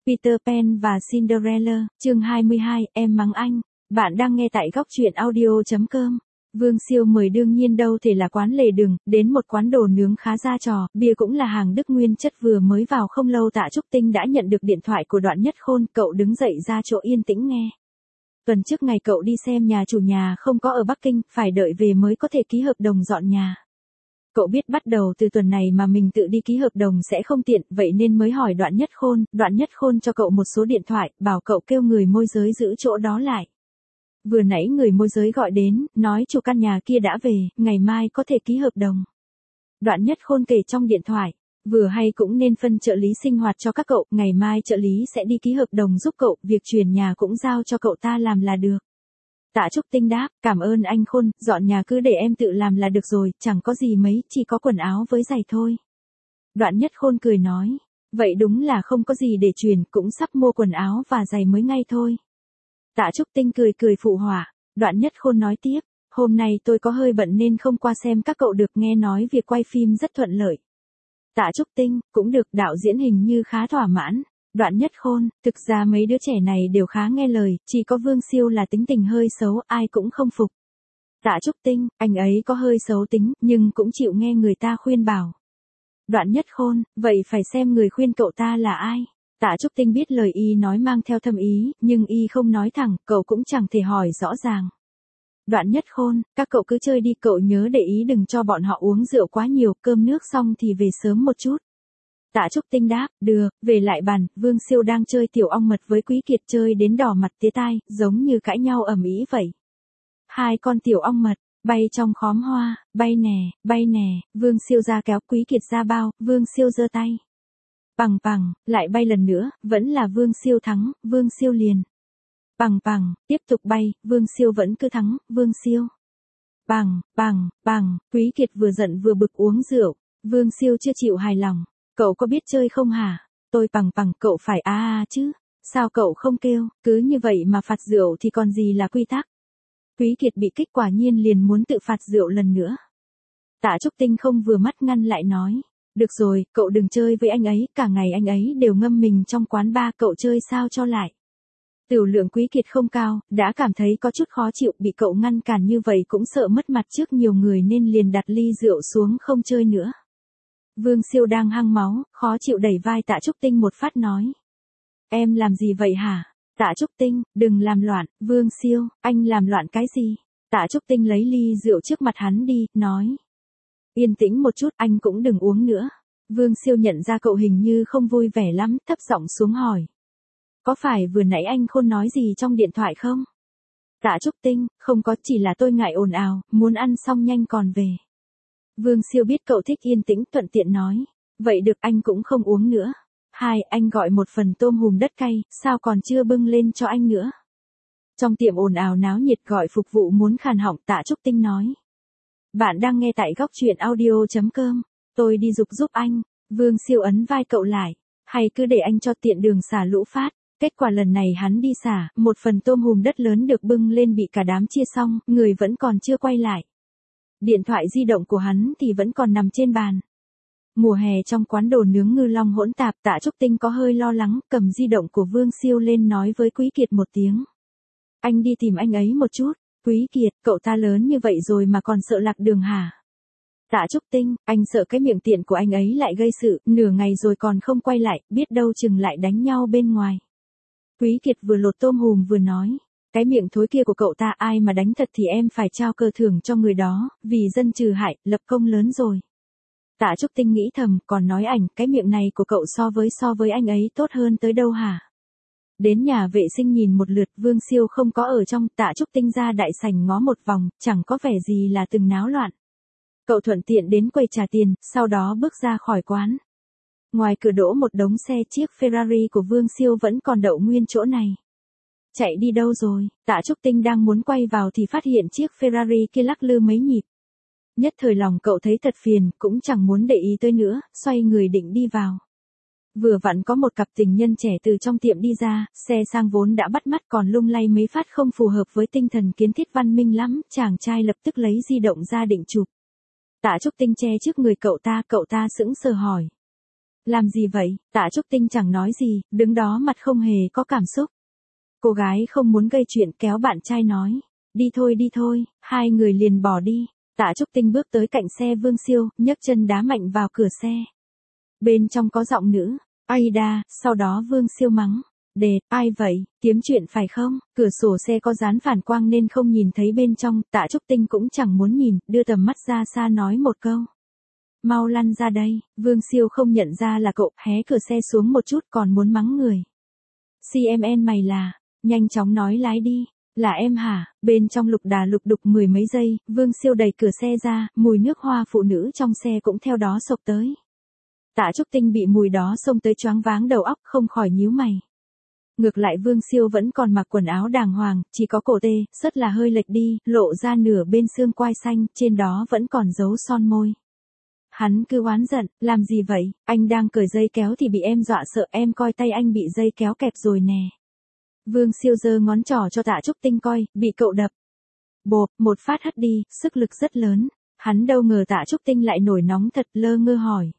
Peter Pan và Cinderella, chương 22, em mắng anh. Bạn đang nghe tại góc truyện audio.com. Vương Siêu mời đương nhiên đâu thể là quán lề đường, đến một quán đồ nướng khá ra trò, bia cũng là hàng Đức nguyên chất. Vừa mới vào không lâu Tạ Trúc Tinh đã nhận được điện thoại của Đoạn Nhất Khôn, cậu đứng dậy ra chỗ yên tĩnh nghe. Tuần trước ngày cậu đi xem nhà chủ nhà không có ở Bắc Kinh, phải đợi về mới có thể ký hợp đồng dọn nhà. Cậu biết bắt đầu từ tuần này mà mình tự đi ký hợp đồng sẽ không tiện, vậy nên mới hỏi Đoạn Nhất Khôn cho cậu một số điện thoại, bảo cậu kêu người môi giới giữ chỗ đó lại. Vừa nãy người môi giới gọi đến, nói chủ căn nhà kia đã về, ngày mai có thể ký hợp đồng. Đoạn Nhất Khôn kể trong điện thoại, vừa hay cũng nên phân trợ lý sinh hoạt cho các cậu, ngày mai trợ lý sẽ đi ký hợp đồng giúp cậu, việc chuyển nhà cũng giao cho cậu ta làm là được. Tạ Trúc Tinh đáp, cảm ơn anh Khôn, dọn nhà cứ để em tự làm là được rồi, chẳng có gì mấy, chỉ có quần áo với giày thôi. Đoạn Nhất Khôn cười nói, vậy đúng là không có gì để chuyển, cũng sắp mua quần áo và giày mới ngay thôi. Tạ Trúc Tinh cười phụ họa. Đoạn Nhất Khôn nói tiếp, hôm nay tôi có hơi bận nên không qua xem các cậu được, nghe nói việc quay phim rất thuận lợi. Tạ Trúc Tinh, cũng được, đạo diễn hình như khá thỏa mãn. Đoạn Nhất Khôn, thực ra mấy đứa trẻ này đều khá nghe lời, chỉ có Vương Siêu là tính tình hơi xấu, ai cũng không phục. Tạ Trúc Tinh, anh ấy có hơi xấu tính, nhưng cũng chịu nghe người ta khuyên bảo. Đoạn Nhất Khôn, vậy phải xem người khuyên cậu ta là ai. Tạ Trúc Tinh biết lời y nói mang theo thâm ý, nhưng y không nói thẳng, cậu cũng chẳng thể hỏi rõ ràng. Đoạn Nhất Khôn, các cậu cứ chơi đi, cậu nhớ để ý đừng cho bọn họ uống rượu quá nhiều, cơm nước xong thì về sớm một chút. Tạ Trúc Tinh đáp, được, về lại bàn, Vương Siêu đang chơi tiểu ong mật với Quý Kiệt, chơi đến đỏ mặt tía tai, giống như cãi nhau ầm ĩ vậy. Hai con tiểu ong mật, bay trong khóm hoa, bay nè, Vương Siêu ra kéo Quý Kiệt ra bao, Vương Siêu giơ tay. Bằng, lại bay lần nữa, vẫn là Vương Siêu thắng, Vương Siêu liền. Bằng, tiếp tục bay, Vương Siêu vẫn cứ thắng, Vương Siêu. Bằng, Quý Kiệt vừa giận vừa bực uống rượu, Vương Siêu chưa chịu hài lòng. Cậu có biết chơi không hả? Tôi bằng, cậu phải chứ. Sao cậu không kêu, cứ như vậy mà phạt rượu thì còn gì là quy tắc. Quý Kiệt bị kích quả nhiên liền muốn tự phạt rượu lần nữa. Tạ Trúc Tinh không vừa mắt ngăn lại nói. Được rồi, cậu đừng chơi với anh ấy, cả ngày anh ấy đều ngâm mình trong quán bar, cậu chơi sao cho lại. Tửu lượng Quý Kiệt không cao, đã cảm thấy có chút khó chịu, bị cậu ngăn cản như vậy cũng sợ mất mặt trước nhiều người nên liền đặt ly rượu xuống không chơi nữa. Vương Siêu đang hăng máu, khó chịu đẩy vai Tạ Trúc Tinh một phát nói. Em làm gì vậy hả? Tạ Trúc Tinh, đừng làm loạn, Vương Siêu, anh làm loạn cái gì? Tạ Trúc Tinh lấy ly rượu trước mặt hắn đi, nói. Yên tĩnh một chút, anh cũng đừng uống nữa. Vương Siêu nhận ra cậu hình như không vui vẻ lắm, thấp giọng xuống hỏi. Có phải vừa nãy anh Khôn nói gì trong điện thoại không? Tạ Trúc Tinh, không có, chỉ là tôi ngại ồn ào, muốn ăn xong nhanh còn về. Vương Siêu biết cậu thích yên tĩnh, thuận tiện nói. Vậy được, anh cũng không uống nữa. Anh gọi một phần tôm hùm đất cay, sao còn chưa bưng lên cho anh nữa? Trong tiệm ồn ào náo nhiệt gọi phục vụ muốn khàn họng, Tạ Trúc Tinh nói. Bạn đang nghe tại góc truyện audio.com. Tôi đi giúp anh. Vương Siêu ấn vai cậu lại. Hay cứ để anh cho tiện đường xả lũ phát. Kết quả lần này hắn đi xả, một phần tôm hùm đất lớn được bưng lên bị cả đám chia xong, người vẫn còn chưa quay lại. Điện thoại di động của hắn thì vẫn còn nằm trên bàn. Mùa hè trong quán đồ nướng Ngư Long hỗn tạp, Tạ Trúc Tinh có hơi lo lắng, cầm di động của Vương Siêu lên nói với Quý Kiệt một tiếng. Anh đi tìm anh ấy một chút. Quý Kiệt, cậu ta lớn như vậy rồi mà còn sợ lạc đường hả? Tạ Trúc Tinh, anh sợ cái miệng tiện của anh ấy lại gây sự, nửa ngày rồi còn không quay lại, biết đâu chừng lại đánh nhau bên ngoài. Quý Kiệt vừa lột tôm hùm vừa nói. Cái miệng thối kia của cậu ta ai mà đánh thật thì em phải trao cờ thưởng cho người đó, vì dân trừ hại, lập công lớn rồi. Tạ Trúc Tinh nghĩ thầm, còn nói ảnh, cái miệng này của cậu so với anh ấy tốt hơn tới đâu hả? Đến nhà vệ sinh nhìn một lượt, Vương Siêu không có ở trong, Tạ Trúc Tinh ra đại sảnh ngó một vòng, chẳng có vẻ gì là từng náo loạn. Cậu thuận tiện đến quầy trả tiền, sau đó bước ra khỏi quán. Ngoài cửa đỗ một đống xe, chiếc Ferrari của Vương Siêu vẫn còn đậu nguyên chỗ này. Chạy đi đâu rồi? Tạ Trúc Tinh đang muốn quay vào thì phát hiện chiếc Ferrari kia lắc lư mấy nhịp. Nhất thời lòng cậu thấy thật phiền, cũng chẳng muốn để ý tới nữa, xoay người định đi vào. Vừa vặn có một cặp tình nhân trẻ từ trong tiệm đi ra, xe sang vốn đã bắt mắt còn lung lay mấy phát không phù hợp với tinh thần kiến thiết văn minh lắm, chàng trai lập tức lấy di động ra định chụp. Tạ Trúc Tinh che trước người cậu ta sững sờ hỏi. Làm gì vậy? Tạ Trúc Tinh chẳng nói gì, đứng đó mặt không hề có cảm xúc. Cô gái không muốn gây chuyện kéo bạn trai nói. Đi thôi, hai người liền bỏ đi. Tạ Trúc Tinh bước tới cạnh xe Vương Siêu, nhấc chân đá mạnh vào cửa xe. Bên trong có giọng nữ, Aida, sau đó Vương Siêu mắng. Đệt, ai vậy, kiếm chuyện phải không? Cửa sổ xe có dán phản quang nên không nhìn thấy bên trong, Tạ Trúc Tinh cũng chẳng muốn nhìn, đưa tầm mắt ra xa nói một câu. Mau lăn ra đây, Vương Siêu không nhận ra là cậu, hé cửa xe xuống một chút còn muốn mắng người. CMN mày là, nhanh chóng nói lái đi, là em hả? Bên trong lục đà lục đục mười mấy giây, Vương Siêu đẩy cửa xe ra, mùi nước hoa phụ nữ trong xe cũng theo đó xộc tới. Tạ Trúc Tinh bị mùi đó xông tới choáng váng đầu óc không khỏi nhíu mày. Ngược lại Vương Siêu vẫn còn mặc quần áo đàng hoàng, chỉ có cổ tê, rất là hơi lệch đi, lộ ra nửa bên xương quai xanh, trên đó vẫn còn dấu son môi. Hắn cứ oán giận, làm gì vậy, anh đang cởi dây kéo thì bị em dọa sợ, em coi tay anh bị dây kéo kẹp rồi nè. Vương Siêu giơ ngón trỏ cho Tạ Trúc Tinh coi, bị cậu đập. Bộp, một phát hất đi, sức lực rất lớn. Hắn đâu ngờ Tạ Trúc Tinh lại nổi nóng thật, lơ ngơ hỏi.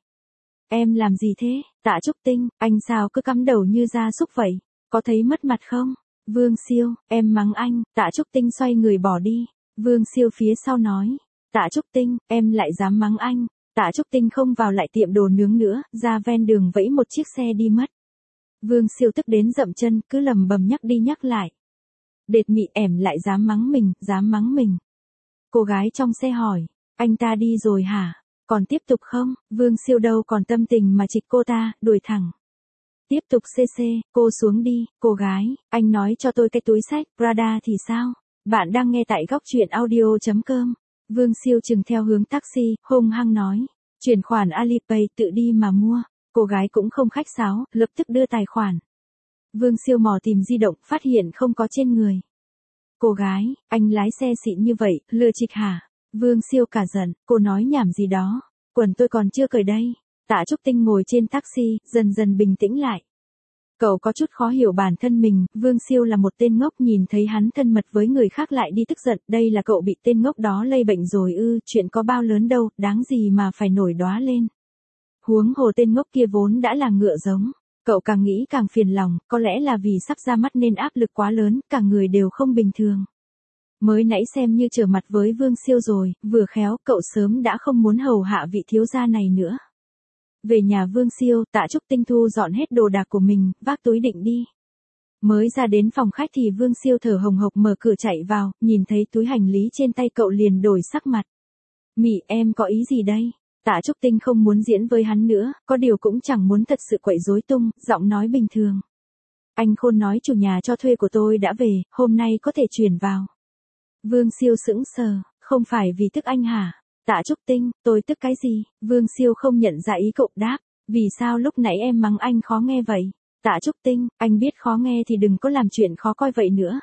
Em làm gì thế? Tạ Trúc Tinh, anh sao cứ cắm đầu như gia súc vậy? Có thấy mất mặt không? Vương Siêu, em mắng anh. Tạ Trúc Tinh xoay người bỏ đi. Vương Siêu phía sau nói. Tạ Trúc Tinh, em lại dám mắng anh. Tạ Trúc Tinh không vào lại tiệm đồ nướng nữa, ra ven đường vẫy một chiếc xe đi mất. Vương Siêu tức đến dậm chân, cứ lầm bầm nhắc đi nhắc lại. Đệt mị ẻm lại dám mắng mình. Cô gái trong xe hỏi, anh ta đi rồi hả? Còn tiếp tục không? Vương Siêu đâu còn tâm tình mà trịch cô ta, đuổi thẳng. Tiếp tục CC, cô xuống đi, cô gái, anh nói cho tôi cái túi xách, Prada thì sao? Bạn đang nghe tại góc truyện audio.com. Vương Siêu chừng theo hướng taxi, hung hăng nói. Chuyển khoản Alipay tự đi mà mua. Cô gái cũng không khách sáo, lập tức đưa tài khoản. Vương Siêu mò tìm di động, phát hiện không có trên người. Cô gái, anh lái xe xịn như vậy, lừa trịch hả? Vương Siêu cả giận, cô nói nhảm gì đó. Quần tôi còn chưa cởi đây. Tạ Trúc Tinh ngồi trên taxi, dần dần bình tĩnh lại. Cậu có chút khó hiểu bản thân mình, Vương Siêu là một tên ngốc, nhìn thấy hắn thân mật với người khác lại đi tức giận, đây là cậu bị tên ngốc đó lây bệnh rồi ư, chuyện có bao lớn đâu, đáng gì mà phải nổi đoá lên. Huống hồ tên ngốc kia vốn đã là ngựa giống, cậu càng nghĩ càng phiền lòng, có lẽ là vì sắp ra mắt nên áp lực quá lớn, cả người đều không bình thường. Mới nãy xem như trở mặt với Vương Siêu rồi, vừa khéo cậu sớm đã không muốn hầu hạ vị thiếu gia này nữa. Về nhà Vương Siêu, Tạ Trúc Tinh thu dọn hết đồ đạc của mình, vác túi định đi. Mới ra đến phòng khách thì Vương Siêu thở hồng hộc mở cửa chạy vào, nhìn thấy túi hành lý trên tay cậu liền đổi sắc mặt. Mị em có ý gì đây? Tạ Trúc Tinh không muốn diễn với hắn nữa, có điều cũng chẳng muốn thật sự quậy rối tung, giọng nói bình thường. Anh Khôn nói chủ nhà cho thuê của tôi đã về, hôm nay có thể chuyển vào. Vương Siêu sững sờ, không phải vì tức anh hả? Tạ Trúc Tinh, tôi tức cái gì? Vương Siêu không nhận ra ý cậu đáp, vì sao lúc nãy em mắng anh khó nghe vậy? Tạ Trúc Tinh, anh biết khó nghe thì đừng có làm chuyện khó coi vậy nữa.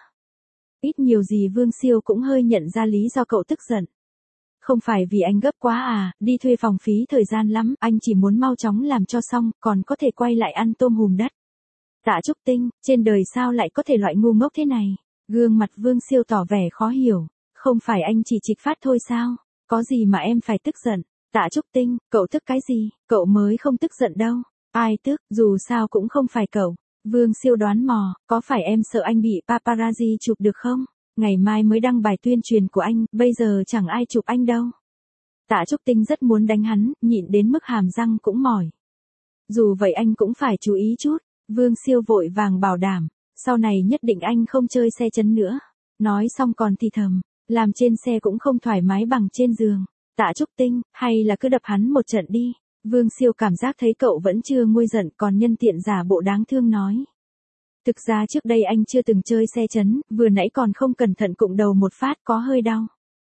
Ít nhiều gì Vương Siêu cũng hơi nhận ra lý do cậu tức giận. Không phải vì anh gấp quá à, đi thuê phòng phí thời gian lắm, anh chỉ muốn mau chóng làm cho xong, còn có thể quay lại ăn tôm hùm đất. Tạ Trúc Tinh, trên đời sao lại có thể loại ngu ngốc thế này? Gương mặt Vương Siêu tỏ vẻ khó hiểu, không phải anh chỉ trịch phát thôi sao? Có gì mà em phải tức giận? Tạ Trúc Tinh, cậu tức cái gì? Cậu mới không tức giận đâu. Ai tức, dù sao cũng không phải cậu. Vương Siêu đoán mò, có phải em sợ anh bị paparazzi chụp được không? Ngày mai mới đăng bài tuyên truyền của anh, bây giờ chẳng ai chụp anh đâu. Tạ Trúc Tinh rất muốn đánh hắn, nhịn đến mức hàm răng cũng mỏi. Dù vậy anh cũng phải chú ý chút. Vương Siêu vội vàng bảo đảm, sau này nhất định anh không chơi xe chấn nữa. Nói xong còn thì thầm, làm trên xe cũng không thoải mái bằng trên giường. Tạ Trúc Tinh, hay là cứ đập hắn một trận đi. Vương Siêu cảm giác thấy cậu vẫn chưa nguôi giận, còn nhân tiện giả bộ đáng thương nói. Thực ra trước đây anh chưa từng chơi xe chấn, vừa nãy còn không cẩn thận cụng đầu một phát có hơi đau.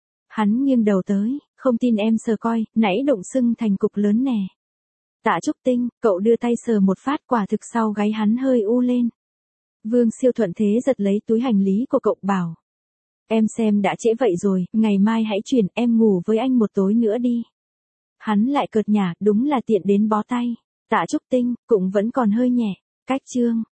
Hắn nghiêng đầu tới, không tin em sờ coi, nãy đụng sưng thành cục lớn nè. Tạ Trúc Tinh, cậu đưa tay sờ một phát, quả thực sau gáy hắn hơi u lên. Vương Siêu thuận thế giật lấy túi hành lý của cậu bảo. Em xem đã trễ vậy rồi, ngày mai hãy chuyển, em ngủ với anh một tối nữa đi. Hắn lại cợt nhả, đúng là tiện đến bó tay. Tạ Trúc Tinh, cũng vẫn còn hơi nhẹ. Cách chương.